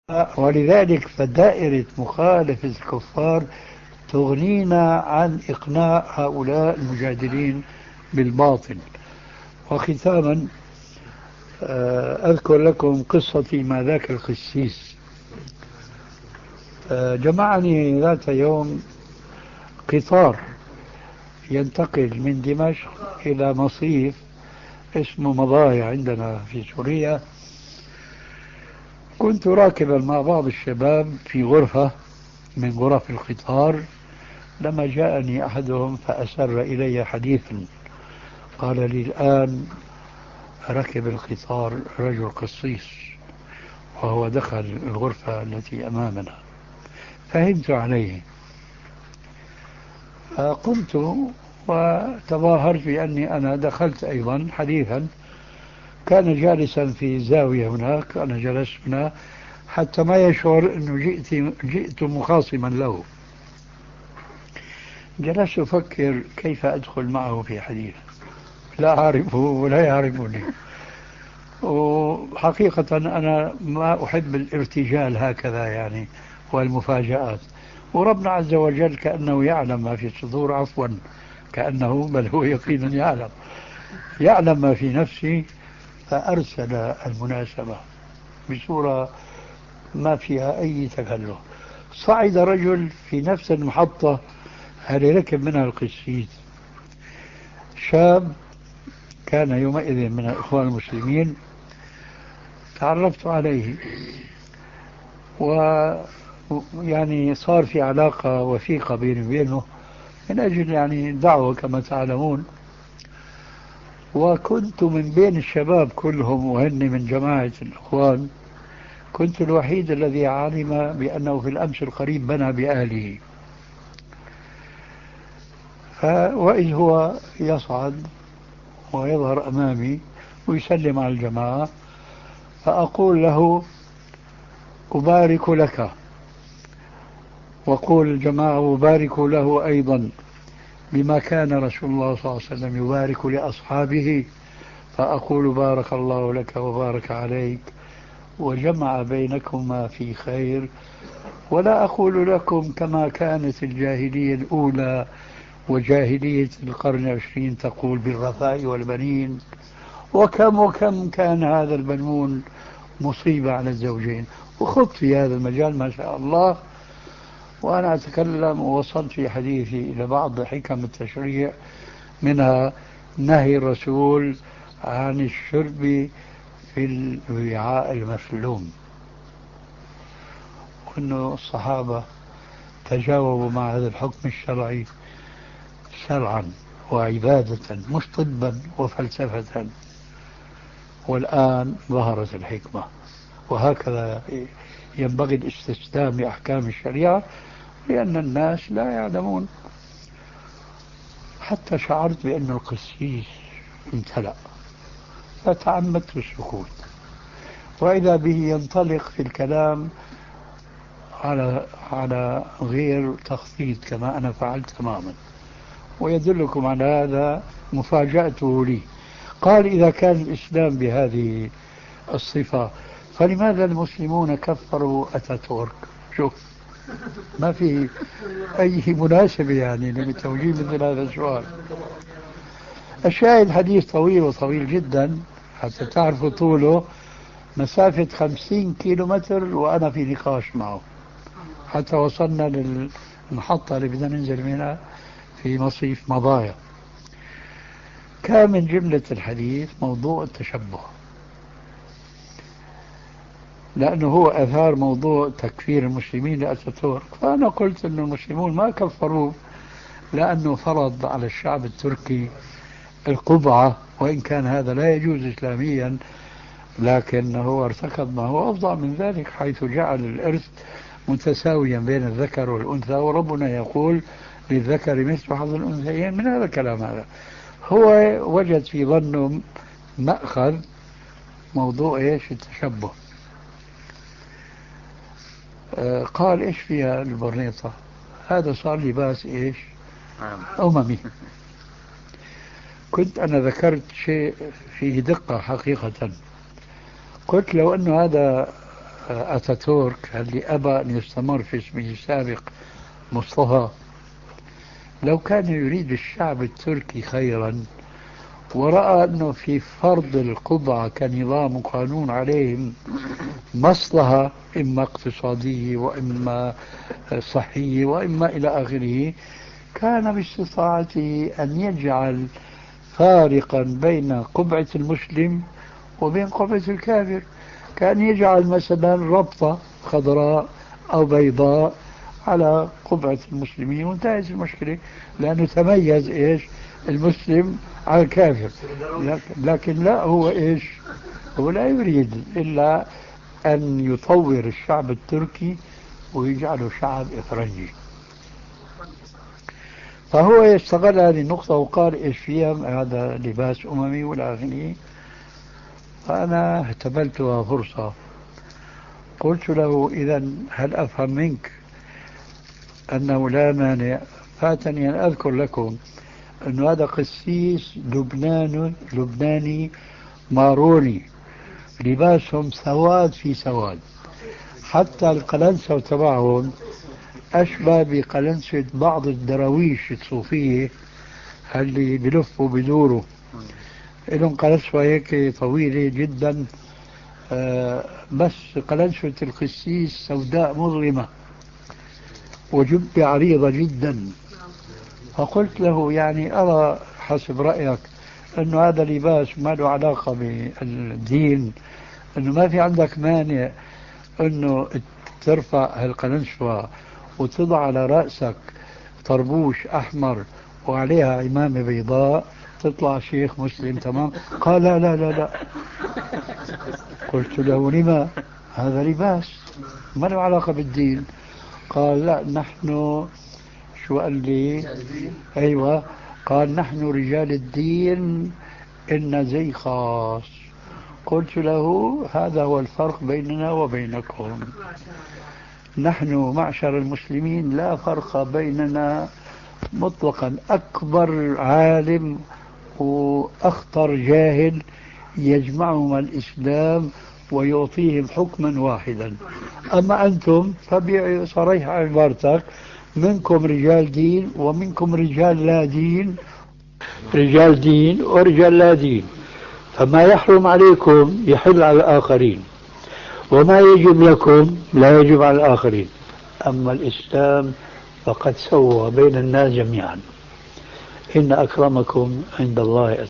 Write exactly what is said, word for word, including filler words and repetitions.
ولذلك فدائرة مخالفة الكفار تغنينا عن إقناع هؤلاء المجادلين بالباطل. وختاما آه، أذكر لكم قصتي مع ذاك القسيس. آه، جمعني ذات يوم قطار ينتقل من دمشق إلى مصيف اسمه مضايا عندنا في سوريا. كنت راكبا مع بعض الشباب في غرفة من غرف القطار، لما جاءني أحدهم فأسر إلي حديثا، قال لي: الآن ركب القطار رجل قصيص وهو دخل الغرفة التي أمامنا. فهمت عليه، فقمت وتظاهرت بأني أنا دخلت أيضا حديثا. كان جالسا في زاوية هناك، أنا جلست هنا حتى ما يشعر أنه جئت, جئت مخاصما له. جلست أفكر كيف أدخل معه في حديث، لا أعرفه ولا يعرفني. وحقيقة أنا ما أحب الارتجال هكذا يعني والمفاجآت. وربنا عز وجل كأنه يعلم ما في الصدور، عفوا كأنه بل هو يقينا يعلم يعلم ما في نفسي، فأرسل المناسبة بصورة ما فيها أي تكلف. صعد رجل في نفس المحطة اللي ركب منها القسيس، شاب كان يومئذ من الإخوان المسلمين. تعرفت عليه ويعني صار في علاقة وثيقة بيني وبينه من أجل يعني دعوة كما تعلمون. وكنت من بين الشباب كلهم وهن من جماعة الإخوان، كنت الوحيد الذي علم بأنه في الأمس القريب بنى بأهله. وإذ هو يصعد ويظهر أمامي ويسلم على الجماعة، فأقول له: أبارك لك. وقول الجماعة: أبارك له أيضا، بما كان رسول الله صلى الله عليه وسلم يبارك لأصحابه. فأقول: بارك الله لك وبارك عليك وجمع بينكما في خير، ولا أقول لكم كما كانت الجاهلية الأولى وجاهلية القرن العشرين تقول بالرفاء والبنين، وكم وكم كان هذا البنون مصيبة على الزوجين. وخضت في هذا المجال ما شاء الله، وأنا أتكلم ووصلت في حديثي إلى بعض حكم التشريع، منها نهي الرسول عن الشرب في الوعاء المسلوم، وأنه الصحابة تجاوبوا مع هذا الحكم الشرعي شرعا وعبادة مش طبا وفلسفة. والآن ظهرت الحكمة، وهكذا ينبغي الاستسلام لأحكام الشريعة، لأن الناس لا يعلمون. حتى شعرت بأن القسيس امتلأ، فتعمدت السكوت، وإذا به ينطلق في الكلام على على غير تخطيط كما أنا فعلت تماما. ويدلكم على هذا مفاجأته لي. قال: إذا كان الإسلام بهذه الصفة فلماذا المسلمون كفروا أتاتورك؟ شوف، ما في أي مناسبة يعني لتوجيه مثل هذا السؤال. الشاهد حديث طويل وطويل جدا حتى تعرفوا طوله، مسافة خمسين كيلو متر وأنا في نقاش معه حتى وصلنا للمحطة اللي بدنا ننزل منها في مصيف مضايا. كان من جملة الحديث موضوع التشبه، لأنه هو أثار موضوع تكفير المسلمين لأتاتورك. فأنا قلت أن المسلمون ما كفروه لأنه فرض على الشعب التركي القبعة، وإن كان هذا لا يجوز إسلاميا، لكنه ارتكب ما هو أفضل من ذلك، حيث جعل الإرث متساويا بين الذكر والأنثى، وربنا يقول: للذكر مثل حظ الأنثيين. من هذا الكلام هذا هو وجد في ظنه مأخذ موضوع إيش؟ التشبه. آه قال: إيش فيها البرنيطة؟ هذا صار لباس إيش؟ أممي. كنت أنا ذكرت شيء فيه دقة حقيقة، قلت: لو أنه هذا أتاتورك اللي أبى أن يستمر في اسمه السابق مصطفى، لو كان يريد الشعب التركي خيرا ورأى أنه في فرض القبعة كنظام وقانون عليهم مصلحة إما اقتصادية وإما صحية وإما إلى آخره، كان باستطاعته أن يجعل فارقا بين قبعة المسلم وبين قبعة الكافر، كان يجعل مثلا ربطة خضراء أو بيضاء على قبعة المسلمين وانتهت المشكلة، لأنه تميز إيش المسلم على الكافر. لكن لا، هو إيش، هو لا يريد إلا أن يطور الشعب التركي ويجعله شعب إفرنجي. فهو يستغل هذه النقطة وقال إيش فيها، هذا لباس أممي والآخرين. فأنا احتملتها فرصة، قلت له إذا هل أفهم منك أنه لا مانع؟ فاتني أن أذكر لكم أن هذا قسيس لبناني لبناني ماروني، لباسهم سواد في سواد، حتى القلنسة تبعهم أشبه بقلنسة بعض الدراويش الصوفية اللي بلفوا بدوروا، لهم قلنسة هيك طويلة جدا، آه بس قلنسة القسيس سوداء مظلمة وجبة عريضة جدا. فقلت له يعني أرى حسب رأيك أنه هذا لباس ما له علاقة بالدين، أنه ما في عندك مانع أنه ترفع هالقلنسوة وتضع على رأسك طربوش أحمر وعليها عمامة بيضاء تطلع شيخ مسلم تمام؟ قال لا لا لا لا. قلت له لما؟ هذا لباس ما له علاقة بالدين. قال لا، نحن شو قال لي؟ أيوة، قال نحن رجال الدين إن زي خاص. قلت له هذا هو الفرق بيننا وبينكم، نحن معشر المسلمين لا فرق بيننا مطلقا، أكبر عالم وأخطر جاهل يجمعهم الإسلام ويعطيهم حكما واحدا. أما أنتم فبصريح عبارتك منكم رجال دين ومنكم رجال لا دين، رجال دين ورجال لا دين، فما يحرم عليكم يحل على الآخرين وما يجب لكم لا يجب على الآخرين. أما الإسلام فقد سوى بين الناس جميعا، إن أكرمكم عند الله